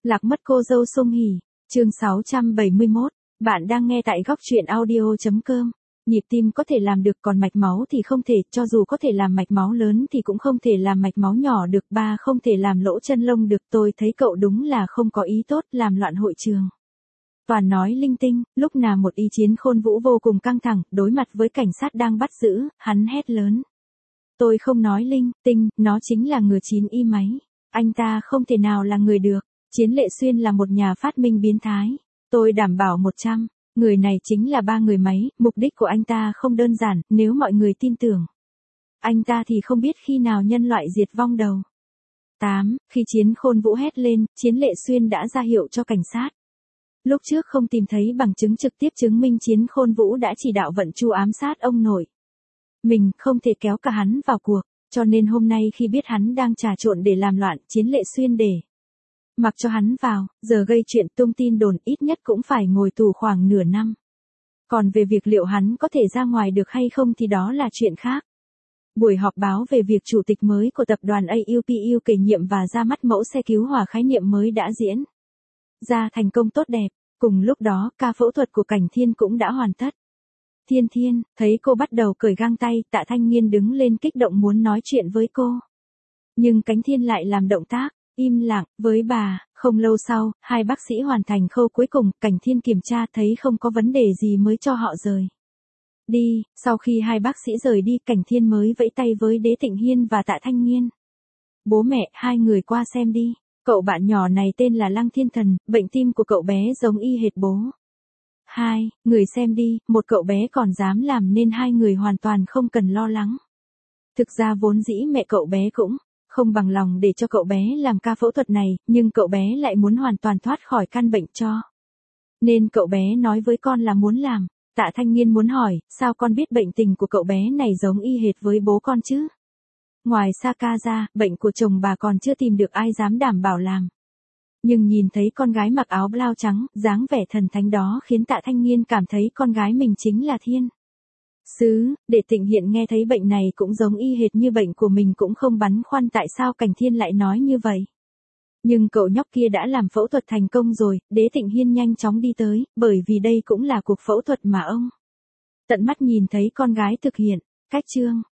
Lạc mất cô dâu Song Hỷ, chương 671, bạn đang nghe tại góc truyện audio.com. Nhịp tim có thể làm được còn mạch máu thì không thể, cho dù có thể làm mạch máu lớn thì cũng không thể làm mạch máu nhỏ được. Ba, không thể làm lỗ chân lông được. Tôi thấy cậu đúng là không có ý tốt, làm loạn hội trường. Toàn nói linh tinh, lúc nào một ý Chiến Khôn Vũ vô cùng căng thẳng, đối mặt với cảnh sát đang bắt giữ, hắn hét lớn. Tôi không nói linh tinh, nó chính là ngừa 9 y máy. Anh ta không thể nào là người được. Chiến Lệ Xuyên là một nhà phát minh biến thái. Tôi đảm bảo 100, người này chính là ba người máy, mục đích của anh ta không đơn giản, nếu mọi người tin tưởng. Anh ta thì không biết khi nào nhân loại diệt vong đầu. 8. Khi Chiến Khôn Vũ hét lên, Chiến Lệ Xuyên đã ra hiệu cho cảnh sát. Lúc trước không tìm thấy bằng chứng trực tiếp chứng minh Chiến Khôn Vũ đã chỉ đạo vận chu ám sát ông nội. Mình không thể kéo cả hắn vào cuộc, cho nên hôm nay khi biết hắn đang trà trộn để làm loạn, Chiến Lệ Xuyên để mặc cho hắn vào, giờ gây chuyện tung tin đồn ít nhất cũng phải ngồi tù khoảng nửa năm. Còn về việc liệu hắn có thể ra ngoài được hay không thì đó là chuyện khác. Buổi họp báo về việc chủ tịch mới của tập đoàn AUPU kể nhiệm và ra mắt mẫu xe cứu hỏa khái niệm mới đã diễn ra thành công tốt đẹp. Cùng lúc đó, ca phẫu thuật của Cảnh Thiên cũng đã hoàn tất. Thiên, thấy cô bắt đầu cởi găng tay, Tạ Thanh Nghiên đứng lên kích động muốn nói chuyện với cô. Nhưng Cảnh Thiên lại làm động tác im lặng với bà. Không lâu sau, hai bác sĩ hoàn thành khâu cuối cùng, Cảnh Thiên kiểm tra thấy không có vấn đề gì mới cho họ rời đi. Sau khi hai bác sĩ rời đi, Cảnh Thiên mới vẫy tay với Đế Tịnh Hiên và Tạ Thanh Nghiên. Bố mẹ, hai người qua xem đi. Cậu bạn nhỏ này tên là Lăng Thiên Thần, bệnh tim của cậu bé giống y hệt bố. Hai người xem đi, một cậu bé còn dám làm nên hai người hoàn toàn không cần lo lắng. Thực ra vốn dĩ mẹ cậu bé cũng không bằng lòng để cho cậu bé làm ca phẫu thuật này, nhưng cậu bé lại muốn hoàn toàn thoát khỏi căn bệnh cho. Nên cậu bé nói với con là muốn làm. Tạ Thanh Nghiên muốn hỏi, sao con biết bệnh tình của cậu bé này giống y hệt với bố con chứ? Ngoài Saka ra, bệnh của chồng bà còn chưa tìm được ai dám đảm bảo làm. Nhưng nhìn thấy con gái mặc áo blau trắng, dáng vẻ thần thánh đó khiến Tạ Thanh Nghiên cảm thấy con gái mình chính là thiên sứ. Để Tịnh Hiện nghe thấy bệnh này cũng giống y hệt như bệnh của mình cũng không băn khoăn tại sao Cảnh Thiên lại nói như vậy. Nhưng cậu nhóc kia đã làm phẫu thuật thành công rồi. Đế Tịnh Hiên nhanh chóng đi tới, bởi vì đây cũng là cuộc phẫu thuật mà ông tận mắt nhìn thấy con gái thực hiện. Cách chương